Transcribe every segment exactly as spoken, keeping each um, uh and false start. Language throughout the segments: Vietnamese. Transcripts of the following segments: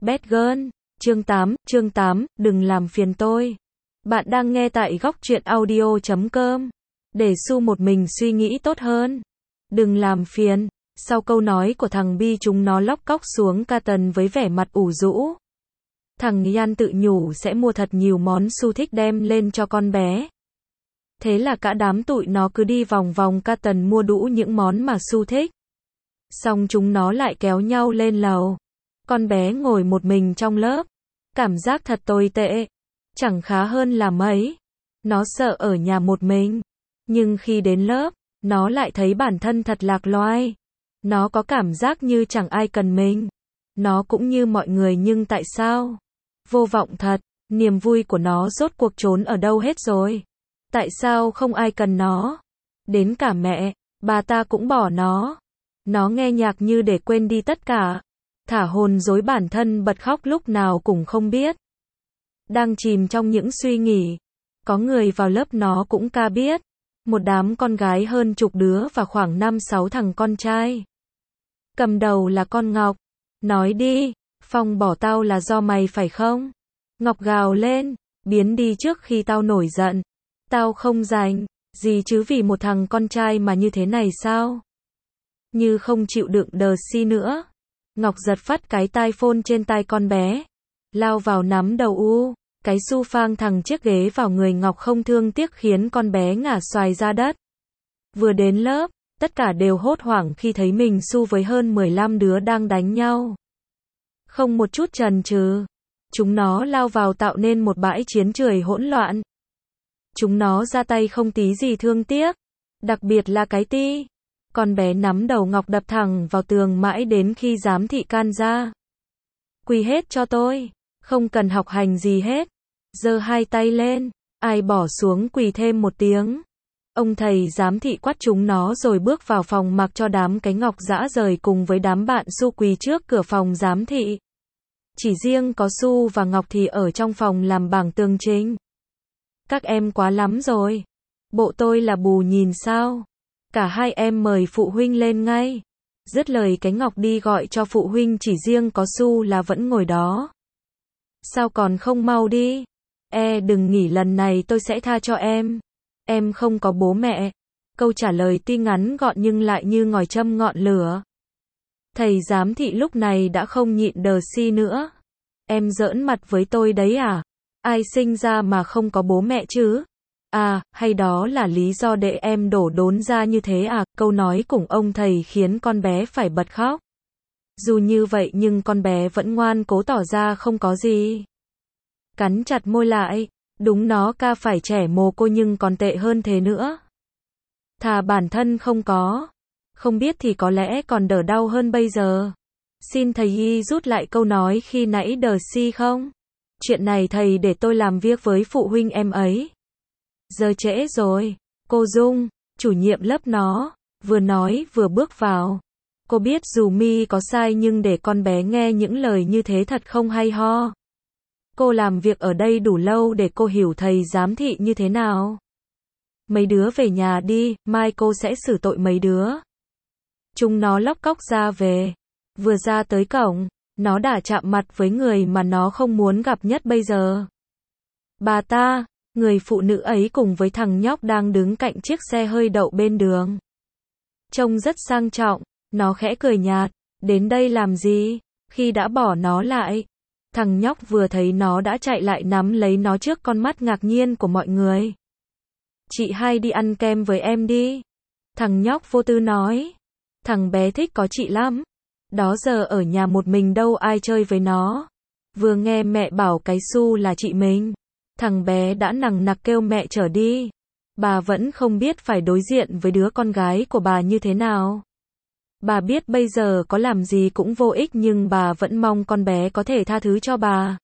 Bad Girl, chương tám, chương tám, đừng làm phiền tôi. Bạn đang nghe tại góc truyện audio chấm com. Để Su một mình suy nghĩ tốt hơn. Đừng làm phiền. Sau câu nói của thằng Bi chúng nó lóc cóc xuống Carton với vẻ mặt ủ rũ. Thằng Yan tự nhủ sẽ mua thật nhiều món Su thích đem lên cho con bé. Thế là cả đám tụi nó cứ đi vòng vòng Carton mua đủ những món mà Su thích. Xong chúng nó lại kéo nhau lên lầu. Con bé ngồi một mình trong lớp. Cảm giác thật tồi tệ. Chẳng khá hơn là mấy. Nó sợ ở nhà một mình. Nhưng khi đến lớp, nó lại thấy bản thân thật lạc loài. Nó có cảm giác như chẳng ai cần mình. Nó cũng như mọi người nhưng tại sao? Vô vọng thật. Niềm vui của nó rốt cuộc trốn ở đâu hết rồi? Tại sao không ai cần nó? Đến cả mẹ, bà ta cũng bỏ nó. Nó nghe nhạc như để quên đi tất cả. Thả hồn dối bản thân bật khóc lúc nào cũng không biết. Đang chìm trong những suy nghĩ. Có người vào lớp nó cũng ca biết. Một đám con gái hơn chục đứa và khoảng năm sáu thằng con trai. Cầm đầu là con Ngọc. Nói đi, Phong bỏ tao là do mày phải không? Ngọc gào lên, biến đi trước khi tao nổi giận. Tao không rảnh, gì chứ vì một thằng con trai mà như thế này sao? Như không chịu đựng đờ si nữa. Ngọc giật phát cái tai phone trên tai con bé. Lao vào nắm đầu u. Cái Su phang thằng chiếc ghế vào người Ngọc không thương tiếc khiến con bé ngả xoài ra đất. Vừa đến lớp, tất cả đều hốt hoảng khi thấy mình Su với hơn mười lăm đứa đang đánh nhau. Không một chút chần chừ. Chúng nó lao vào tạo nên một bãi chiến trường hỗn loạn. Chúng nó ra tay không tí gì thương tiếc. Đặc biệt là cái Ti. Con bé nắm đầu Ngọc đập thẳng vào tường mãi đến khi giám thị can ra. Quỳ hết cho tôi. Không cần học hành gì hết. Giơ hai tay lên. Ai bỏ xuống quỳ thêm một tiếng. Ông thầy giám thị quát chúng nó rồi bước vào phòng mặc cho đám cái Ngọc dã rời cùng với đám bạn Su quỳ trước cửa phòng giám thị. Chỉ riêng có Su và Ngọc thì ở trong phòng làm bảng tường trình. Các em quá lắm rồi. Bộ tôi là bù nhìn sao? Cả hai em mời phụ huynh lên ngay. Dứt lời cái Ngọc đi gọi cho phụ huynh, chỉ riêng có Su là vẫn ngồi đó. Sao còn không mau đi? E đừng nghỉ, lần này tôi sẽ tha cho em. Em không có bố mẹ. Câu trả lời tuy ngắn gọn nhưng lại như ngòi châm ngọn lửa. Thầy giám thị lúc này đã không nhịn đờ si nữa. Em giỡn mặt với tôi đấy à? Ai sinh ra mà không có bố mẹ chứ? À, hay đó là lý do để em đổ đốn ra như thế à? Câu nói cùng ông thầy khiến con bé phải bật khóc. Dù như vậy nhưng con bé vẫn ngoan cố tỏ ra không có gì. Cắn chặt môi lại. Đúng, nó ca phải trẻ mồ côi nhưng còn tệ hơn thế nữa. Thà bản thân không có. Không biết thì có lẽ còn đỡ đau hơn bây giờ. Xin thầy y rút lại câu nói khi nãy đờ si không? Chuyện này thầy để tôi làm việc với phụ huynh em ấy. Giờ trễ rồi. Cô Dung, chủ nhiệm lớp nó, vừa nói vừa bước vào. Cô biết dù mi có sai nhưng để con bé nghe những lời như thế thật không hay ho. Cô làm việc ở đây đủ lâu để cô hiểu thầy giám thị như thế nào. Mấy đứa về nhà đi, mai cô sẽ xử tội mấy đứa. Chúng nó lóc cóc ra về. Vừa ra tới cổng, nó đã chạm mặt với người mà nó không muốn gặp nhất bây giờ. Bà ta, người phụ nữ ấy cùng với thằng nhóc đang đứng cạnh chiếc xe hơi đậu bên đường. Trông rất sang trọng, nó khẽ cười nhạt, đến đây làm gì? Khi đã bỏ nó lại, thằng nhóc vừa thấy nó đã chạy lại nắm lấy nó trước con mắt ngạc nhiên của mọi người. Chị hai đi ăn kem với em đi. Thằng nhóc vô tư nói. Thằng bé thích có chị lắm. Đó giờ ở nhà một mình đâu ai chơi với nó. Vừa nghe mẹ bảo cái Su là chị mình. Thằng bé đã nằng nặc kêu mẹ chở đi. Bà vẫn không biết phải đối diện với đứa con gái của bà như thế nào. Bà biết bây giờ có làm gì cũng vô ích nhưng bà vẫn mong con bé có thể tha thứ cho bà.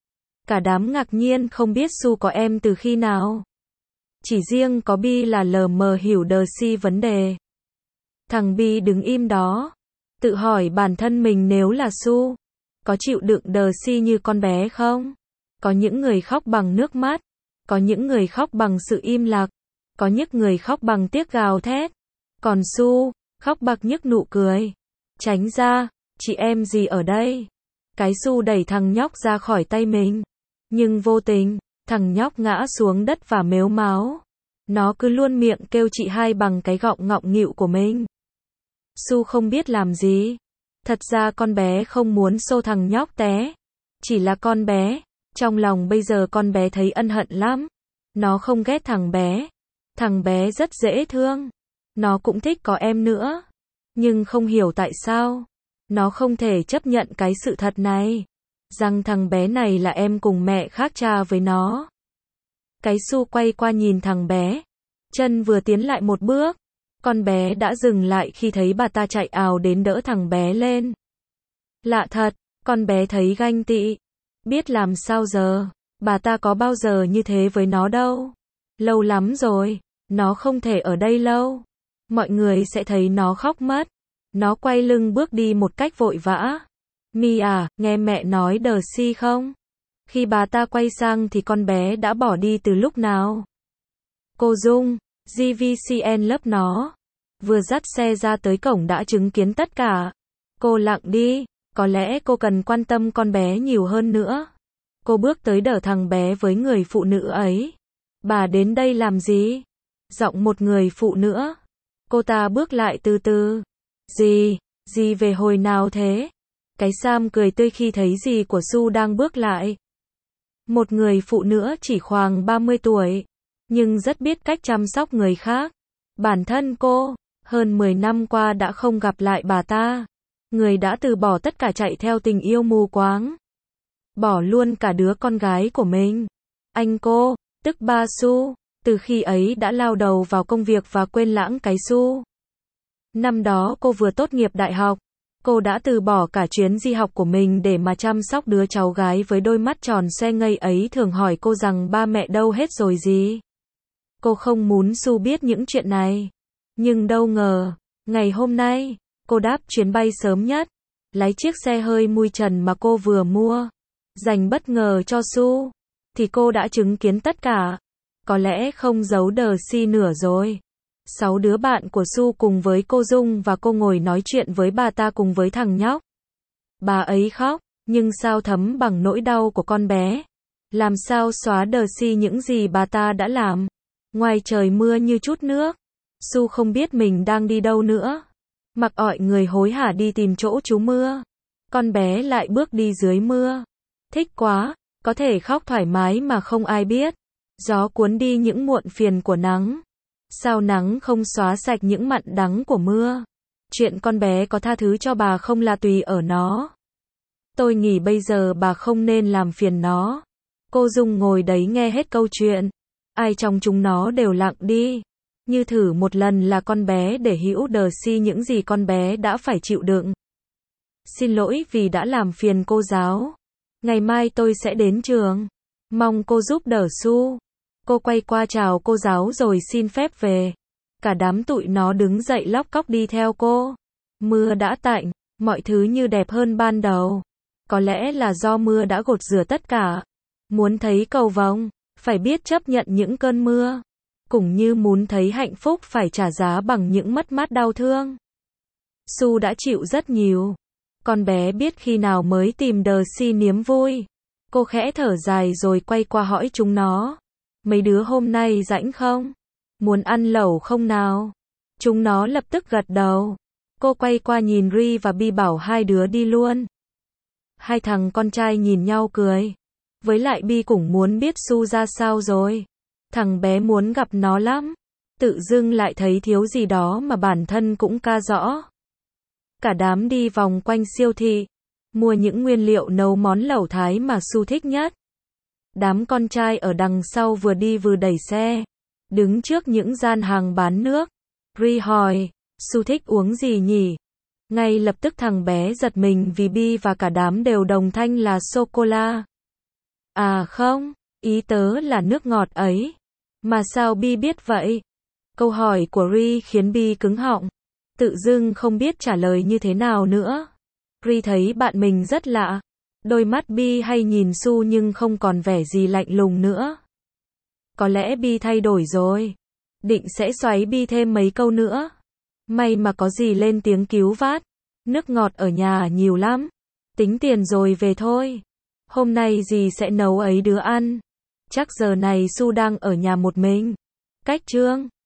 Cả đám ngạc nhiên không biết Su có em từ khi nào. Chỉ riêng có Bi là lờ mờ hiểu đờ si vấn đề. Thằng Bi đứng im đó. Tự hỏi bản thân mình nếu là Su. Có chịu đựng đờ si như con bé không? Có những người khóc bằng nước mắt. Có những người khóc bằng sự im lặng. Có những người khóc bằng tiếc gào thét. Còn Su, khóc bạc nhức nụ cười. Tránh ra, chị em gì ở đây? Cái Su đẩy thằng nhóc ra khỏi tay mình. Nhưng vô tình, thằng nhóc ngã xuống đất và mếu máo. Nó cứ luôn miệng kêu chị hai bằng cái giọng ngọng nghịu của mình. Su không biết làm gì. Thật ra con bé không muốn xô thằng nhóc té. Chỉ là con bé, trong lòng bây giờ con bé thấy ân hận lắm. Nó không ghét thằng bé. Thằng bé rất dễ thương. Nó cũng thích có em nữa. Nhưng không hiểu tại sao. Nó không thể chấp nhận cái sự thật này. Rằng thằng bé này là em cùng mẹ khác cha với nó. Cái Su quay qua nhìn thằng bé. Chân vừa tiến lại một bước. Con bé đã dừng lại khi thấy bà ta chạy ào đến đỡ thằng bé lên. Lạ thật, con bé thấy ganh tị. Biết làm sao giờ, bà ta có bao giờ như thế với nó đâu. Lâu lắm rồi, nó không thể ở đây lâu. Mọi người sẽ thấy nó khóc mất. Nó quay lưng bước đi một cách vội vã. Mi à, nghe mẹ nói đờ si không? Khi bà ta quay sang thì con bé đã bỏ đi từ lúc nào? Cô Dung, giê vê xê en lớp nó. Vừa dắt xe ra tới cổng đã chứng kiến tất cả. Cô lặng đi, có lẽ cô cần quan tâm con bé nhiều hơn nữa. Cô bước tới đỡ thằng bé với người phụ nữ ấy. Bà đến đây làm gì? Giọng một người phụ nữ. Cô ta bước lại từ từ. Gì? Gì về hồi nào thế? Cái Sam cười tươi khi thấy dì của Su đang bước lại. Một người phụ nữ chỉ khoảng ba mươi tuổi. Nhưng rất biết cách chăm sóc người khác. Bản thân cô, hơn mười năm qua đã không gặp lại bà ta. Người đã từ bỏ tất cả chạy theo tình yêu mù quáng. Bỏ luôn cả đứa con gái của mình. Anh cô, tức ba Su, từ khi ấy đã lao đầu vào công việc và quên lãng cái Su. Năm đó cô vừa tốt nghiệp đại học. Cô đã từ bỏ cả chuyến di học của mình để mà chăm sóc đứa cháu gái với đôi mắt tròn xoe ngây ấy thường hỏi cô rằng ba mẹ đâu hết rồi gì. Cô không muốn Su biết những chuyện này. Nhưng đâu ngờ, ngày hôm nay, cô đáp chuyến bay sớm nhất, lái chiếc xe hơi mui trần mà cô vừa mua, dành bất ngờ cho Su, thì cô đã chứng kiến tất cả. Có lẽ không giấu đờ si nửa rồi. Sáu đứa bạn của Su cùng với cô Dung và cô ngồi nói chuyện với bà ta cùng với thằng nhóc. Bà ấy khóc, nhưng sao thấm bằng nỗi đau của con bé. Làm sao xóa đờ si những gì bà ta đã làm. Ngoài trời mưa như chút nước. Su không biết mình đang đi đâu nữa. Mặc ọi người hối hả đi tìm chỗ trú mưa. Con bé lại bước đi dưới mưa. Thích quá, có thể khóc thoải mái mà không ai biết. Gió cuốn đi những muộn phiền của nắng. Sao nắng không xóa sạch những mặn đắng của mưa? Chuyện con bé có tha thứ cho bà không là tùy ở nó. Tôi nghĩ bây giờ bà không nên làm phiền nó. Cô Dung ngồi đấy nghe hết câu chuyện. Ai trong chúng nó đều lặng đi. Như thử một lần là con bé để hiểu đờ si những gì con bé đã phải chịu đựng. Xin lỗi vì đã làm phiền cô giáo. Ngày mai tôi sẽ đến trường. Mong cô giúp đỡ Su. Cô quay qua chào cô giáo rồi xin phép về. Cả đám tụi nó đứng dậy lóc cóc đi theo cô. Mưa đã tạnh, mọi thứ như đẹp hơn ban đầu. Có lẽ là do mưa đã gột rửa tất cả. Muốn thấy cầu vồng, phải biết chấp nhận những cơn mưa. Cũng như muốn thấy hạnh phúc phải trả giá bằng những mất mát đau thương. Su đã chịu rất nhiều. Con bé biết khi nào mới tìm đờ si niếm vui. Cô khẽ thở dài rồi quay qua hỏi chúng nó. Mấy đứa hôm nay rảnh không? Muốn ăn lẩu không nào? Chúng nó lập tức gật đầu. Cô quay qua nhìn Ri và Bi bảo hai đứa đi luôn. Hai thằng con trai nhìn nhau cười. Với lại Bi cũng muốn biết Su ra sao rồi. Thằng bé muốn gặp nó lắm. Tự dưng lại thấy thiếu gì đó mà bản thân cũng ca rõ. Cả đám đi vòng quanh siêu thị. Mua những nguyên liệu nấu món lẩu Thái mà Su thích nhất. Đám con trai ở đằng sau vừa đi vừa đẩy xe. Đứng trước những gian hàng bán nước. Ri hỏi, Su thích uống gì nhỉ? Ngay lập tức thằng bé giật mình vì Bi và cả đám đều đồng thanh là sô-cô-la. À không, ý tớ là nước ngọt ấy. Mà sao Bi biết vậy? Câu hỏi của Ri khiến Bi cứng họng. Tự dưng không biết trả lời như thế nào nữa. Ri thấy bạn mình rất lạ. Đôi mắt Bi hay nhìn Su nhưng không còn vẻ gì lạnh lùng nữa. Có lẽ Bi thay đổi rồi. Định sẽ xoáy Bi thêm mấy câu nữa. May mà có gì lên tiếng cứu vát. Nước ngọt ở nhà nhiều lắm. Tính tiền rồi về thôi. Hôm nay dì sẽ nấu ấy đứa ăn. Chắc giờ này Su đang ở nhà một mình. Cách Trương